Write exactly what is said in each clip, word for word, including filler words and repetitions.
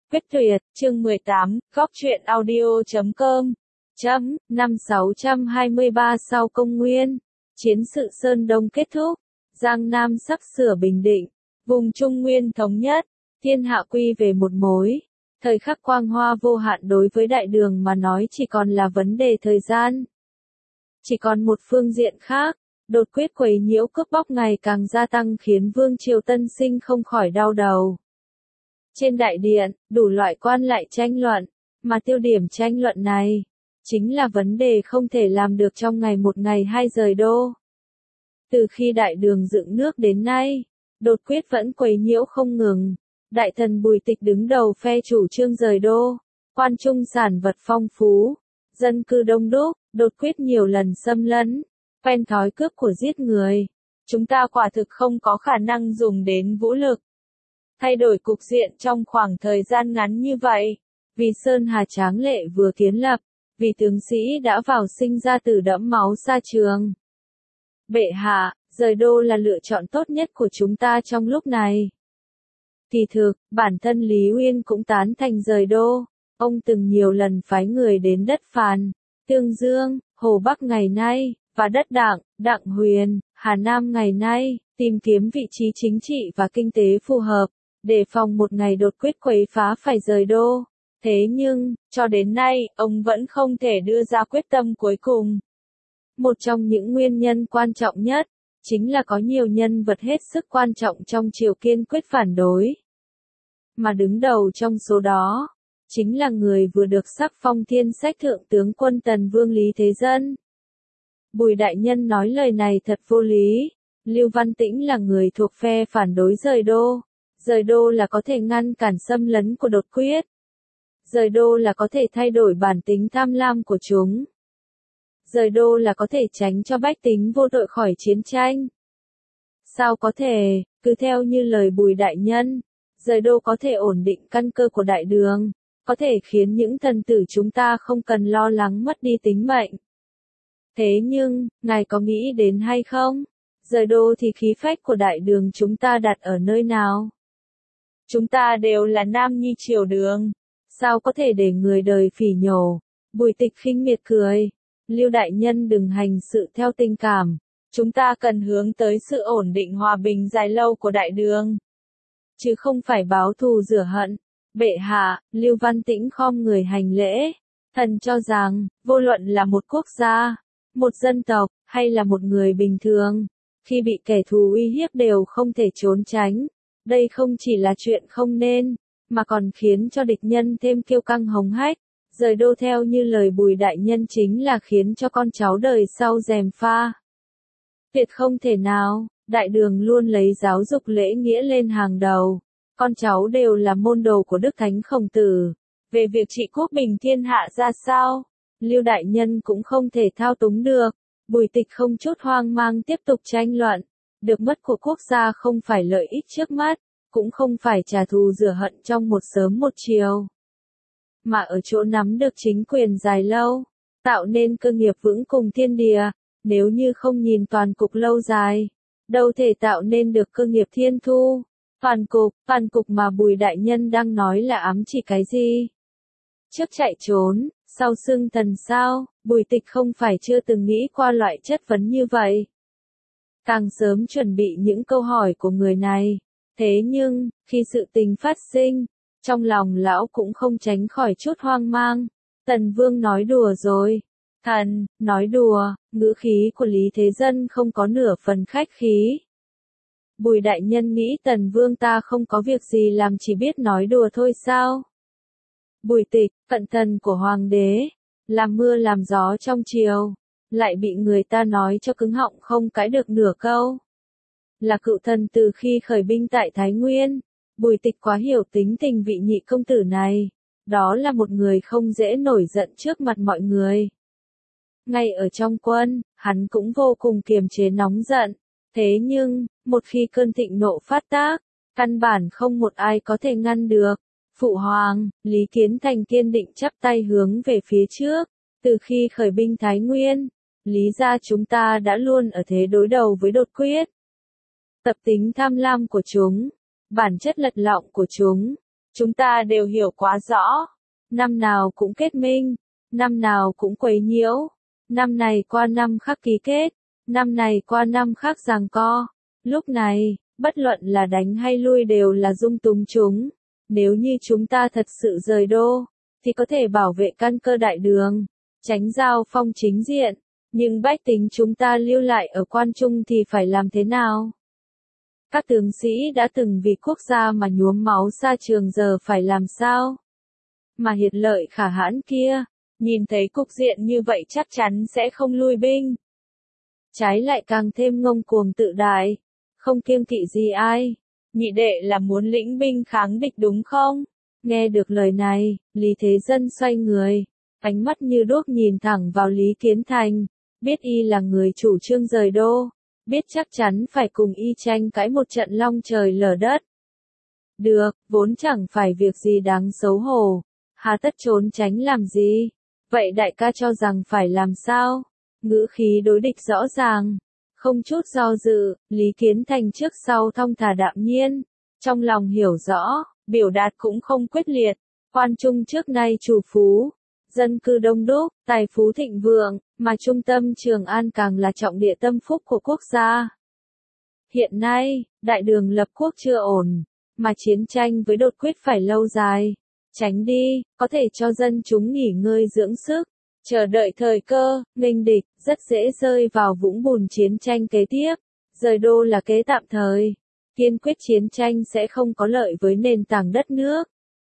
Quyết tuyệt, chương mười tám, góc truyện audio chấm com. Chấm, năm sáu trăm hai mươi ba sau công nguyên, chiến sự Sơn Đông kết thúc, Giang Nam sắp sửa bình định, vùng Trung Nguyên thống nhất, thiên hạ quy về một mối. Thời khắc quang hoa vô hạn đối với đại đường mà nói chỉ còn là vấn đề thời gian. Chỉ còn một phương diện khác, đột quyết quấy nhiễu cướp bóc ngày càng gia tăng khiến Vương Triều Tân Sinh không khỏi đau đầu. Trên đại điện, đủ loại quan lại tranh luận, mà tiêu điểm tranh luận này, chính là vấn đề không thể làm được trong ngày một ngày hai rời đô. Từ khi đại đường dựng nước đến nay, đột quyết vẫn quấy nhiễu không ngừng, đại thần Bùi Tịch đứng đầu phe chủ trương rời đô, quan trung sản vật phong phú, dân cư đông đúc, đột quyết nhiều lần xâm lấn, quen thói cướp của giết người. Chúng ta quả thực không có khả năng dùng đến vũ lực. Thay đổi cục diện trong khoảng thời gian ngắn như vậy, vì Sơn Hà tráng lệ vừa kiến lập, vì tướng sĩ đã vào sinh ra tử đẫm máu xa trường. Bệ hạ, rời đô là lựa chọn tốt nhất của chúng ta trong lúc này. Kỳ thực, bản thân Lý Uyên cũng tán thành rời đô, ông từng nhiều lần phái người đến đất Phàn, Tương Dương, Hồ Bắc ngày nay, và đất Đặng, Đặng Huyền, Hà Nam ngày nay, tìm kiếm vị trí chính trị và kinh tế phù hợp, đề phòng một ngày đột quyết quấy phá phải rời đô. Thế nhưng, cho đến nay, ông vẫn không thể đưa ra quyết tâm cuối cùng. Một trong những nguyên nhân quan trọng nhất, chính là có nhiều nhân vật hết sức quan trọng trong triều kiên quyết phản đối. Mà đứng đầu trong số đó, chính là người vừa được sắc phong thiên sách thượng tướng quân Tần Vương Lý Thế Dân. Bùi đại nhân nói lời này thật vô lý, Lưu Văn Tĩnh là người thuộc phe phản đối rời đô. Rời đô là có thể ngăn cản xâm lấn của đột quyết. Rời đô là có thể thay đổi bản tính tham lam của chúng. Rời đô là có thể tránh cho bách tính vô tội khỏi chiến tranh. Sao có thể, cứ theo như lời Bùi đại nhân, rời đô có thể ổn định căn cơ của đại đường, có thể khiến những thần tử chúng ta không cần lo lắng mất đi tính mệnh. Thế nhưng, ngài có nghĩ đến hay không? Rời đô thì khí phách của đại đường chúng ta đặt ở nơi nào? Chúng ta đều là nam nhi triều đường, sao có thể để người đời phỉ nhổ? Bùi Tịch khinh miệt cười, Lưu đại nhân đừng hành sự theo tình cảm, chúng ta cần hướng tới sự ổn định hòa bình dài lâu của đại đường, chứ không phải báo thù rửa hận. Bệ hạ, Lưu Văn Tĩnh khom người hành lễ, thần cho rằng, vô luận là một quốc gia, một dân tộc, hay là một người bình thường, khi bị kẻ thù uy hiếp đều không thể trốn tránh. Đây không chỉ là chuyện không nên, mà còn khiến cho địch nhân thêm kiêu căng hống hách. Rời đô theo như lời Bùi đại nhân chính là khiến cho con cháu đời sau gièm pha. Tuyệt không thể nào, đại đường luôn lấy giáo dục lễ nghĩa lên hàng đầu. Con cháu đều là môn đồ của Đức Thánh Khổng Tử. Về việc trị quốc bình thiên hạ ra sao, Lưu đại nhân cũng không thể thao túng được. Bùi Tịch không chút hoang mang tiếp tục tranh luận. Được mất của quốc gia không phải lợi ích trước mắt, cũng không phải trả thù rửa hận trong một sớm một chiều, mà ở chỗ nắm được chính quyền dài lâu, tạo nên cơ nghiệp vững cùng thiên địa. Nếu như không nhìn toàn cục lâu dài, đâu thể tạo nên được cơ nghiệp thiên thu. Toàn cục, toàn cục mà Bùi đại nhân đang nói là ám chỉ cái gì? Trước chạy trốn, sau xưng thần sao? Bùi Tịch không phải chưa từng nghĩ qua loại chất vấn như vậy. Càng sớm chuẩn bị những câu hỏi của người này. Thế nhưng, khi sự tình phát sinh, trong lòng lão cũng không tránh khỏi chút hoang mang. Tần Vương nói đùa rồi. Thần, nói đùa, ngữ khí của Lý Thế Dân không có nửa phần khách khí. Bùi đại nhân nghĩ Tần Vương ta không có việc gì làm chỉ biết nói đùa thôi sao? Bùi Tịch, cận thần của Hoàng đế, làm mưa làm gió trong triều, lại bị người ta nói cho cứng họng không cãi được nửa câu. Là cựu thần từ khi khởi binh tại Thái Nguyên, Bùi Tịch quá hiểu tính tình vị nhị công tử này, đó là một người không dễ nổi giận trước mặt mọi người. Ngay ở trong quân, hắn cũng vô cùng kiềm chế nóng giận, thế nhưng, một khi cơn thịnh nộ phát tác, căn bản không một ai có thể ngăn được. Phụ hoàng, Lý Kiến Thành kiên định chắp tay hướng về phía trước, từ khi khởi binh Thái Nguyên, Lý gia chúng ta đã luôn ở thế đối đầu với đột quyết. Tập tính tham lam của chúng, bản chất lật lọng của chúng, Chúng ta đều hiểu quá rõ. Năm nào cũng kết minh, năm nào cũng quấy nhiễu, năm này qua năm khác ký kết, năm này qua năm khác giằng co. Lúc này, bất luận là đánh hay lui đều là dung túng chúng. Nếu như chúng ta thật sự rời đô, thì có thể bảo vệ căn cơ đại đường, tránh giao phong chính diện. Nhưng bách tính chúng ta lưu lại ở quan trung thì phải làm thế nào? Các tướng sĩ đã từng vì quốc gia mà nhuốm máu xa trường giờ phải làm sao? Mà Hiệt Lợi Khả Hãn kia, nhìn thấy cục diện như vậy chắc chắn sẽ không lui binh. Trái lại càng thêm ngông cuồng tự đại, không kiêng kỵ gì ai. Nhị đệ là muốn lĩnh binh kháng địch đúng không? Nghe được lời này, Lý Thế Dân xoay người, ánh mắt như đuốc nhìn thẳng vào Lý Kiến Thành, biết y là người chủ trương rời đô, biết chắc chắn phải cùng y tranh cãi một trận long trời lở đất. Được, vốn chẳng phải việc gì đáng xấu hổ, hà tất trốn tránh làm gì? Vậy đại ca cho rằng phải làm sao? Ngữ khí đối địch rõ ràng, không chút do dự, Lý Kiến Thành trước sau thong thả đạm nhiên, trong lòng hiểu rõ, biểu đạt cũng không quyết liệt. Quan Trung trước nay chủ phú, dân cư đông đúc, tài phú thịnh vượng, mà trung tâm Trường An càng là trọng địa tâm phúc của quốc gia. Hiện nay, đại đường lập quốc chưa ổn, mà chiến tranh với đột quyết phải lâu dài. Tránh đi, có thể cho dân chúng nghỉ ngơi dưỡng sức, chờ đợi thời cơ, nghênh địch, rất dễ rơi vào vũng bùn chiến tranh kế tiếp. Rời đô là kế tạm thời, kiên quyết chiến tranh sẽ không có lợi với nền tảng đất nước.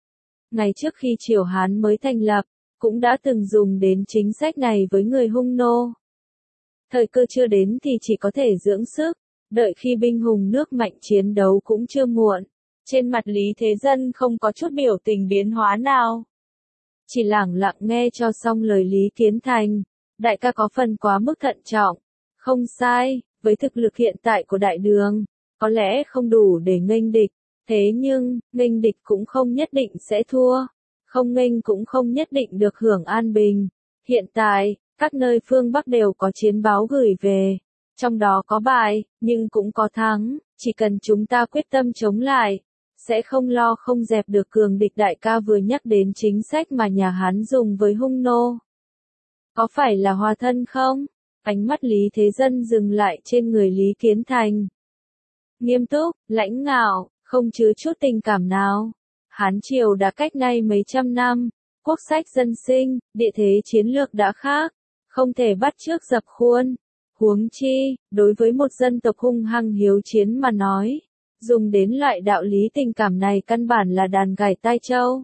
Ngày trước khi Triều Hán mới thành lập, cũng đã từng dùng đến chính sách này với người Hung nô. Thời cơ chưa đến thì chỉ có thể dưỡng sức, đợi khi binh hùng nước mạnh chiến đấu cũng chưa muộn. Trên mặt Lý Thế Dân không có chút biểu tình biến hóa nào. Chỉ lẳng lặng nghe cho xong lời Lý Kiến Thành, đại ca có phần quá mức thận trọng. Không sai, với thực lực hiện tại của đại đường, có lẽ không đủ để nghênh địch, thế nhưng, nghênh địch cũng không nhất định sẽ thua, không nghênh cũng không nhất định được hưởng an bình. Hiện tại, các nơi phương Bắc đều có chiến báo gửi về, trong đó có bại, nhưng cũng có thắng, chỉ cần chúng ta quyết tâm chống lại, sẽ không lo không dẹp được cường địch. Đại ca vừa nhắc đến chính sách mà nhà Hán dùng với Hung nô. Có phải là hòa thân không? Ánh mắt Lý Thế Dân dừng lại trên người Lý Kiến Thành. Nghiêm túc, lãnh ngạo, không chứa chút tình cảm nào. Hán triều đã cách nay mấy trăm năm, quốc sách dân sinh, địa thế chiến lược đã khác, không thể bắt chước dập khuôn. Huống chi, đối với một dân tộc hung hăng hiếu chiến mà nói, dùng đến loại đạo lý tình cảm này căn bản là đàn gảy tai trâu.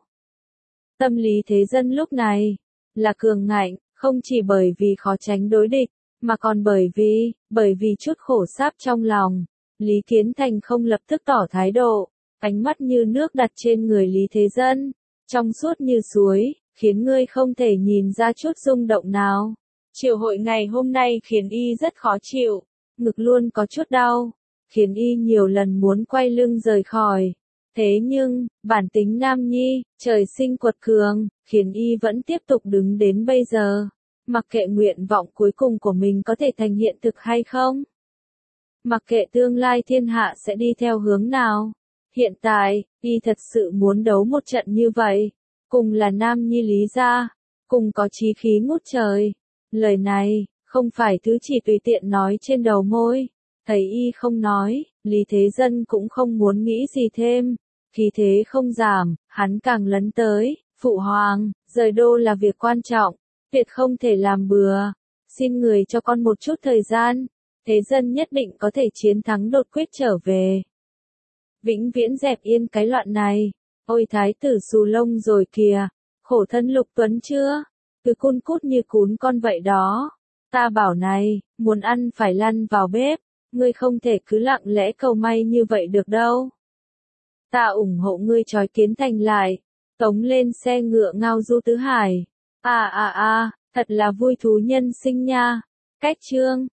Tâm lý Thế Dân lúc này là cường ngạnh, không chỉ bởi vì khó tránh đối địch, mà còn bởi vì, bởi vì chút khổ sáp trong lòng. Lý Kiến Thành không lập tức tỏ thái độ, ánh mắt như nước đặt trên người Lý Thế Dân, trong suốt như suối, khiến ngươi không thể nhìn ra chút rung động nào. Triều hội ngày hôm nay khiến y rất khó chịu, ngực luôn có chút đau, khiến y nhiều lần muốn quay lưng rời khỏi. Thế nhưng, bản tính nam nhi, trời sinh quật cường, khiến y vẫn tiếp tục đứng đến bây giờ. Mặc kệ nguyện vọng cuối cùng của mình có thể thành hiện thực hay không. Mặc kệ tương lai thiên hạ sẽ đi theo hướng nào. Hiện tại, y thật sự muốn đấu một trận như vậy. Cùng là nam nhi Lý gia, cùng có chí khí ngút trời. Lời này, không phải thứ chỉ tùy tiện nói trên đầu môi. Thấy y không nói, Lý Thế Dân cũng không muốn nghĩ gì thêm. Khí thế không giảm, hắn càng lấn tới. Phụ hoàng, rời đô là việc quan trọng, tuyệt không thể làm bừa. Xin người cho con một chút thời gian, Thế Dân nhất định có thể chiến thắng đột quyết trở về. Vĩnh viễn dẹp yên cái loạn này. Ôi thái tử xù lông rồi kìa, khổ thân Lục Tuấn chưa? Cứ cun cút như cún con vậy đó. Ta bảo này, muốn ăn phải lăn vào bếp, ngươi không thể cứ lặng lẽ cầu may như vậy được đâu. Ta ủng hộ ngươi trói Kiến Thành lại, tống lên xe ngựa ngao du tứ hải. À à à, thật là vui thú nhân sinh nha. Cách chương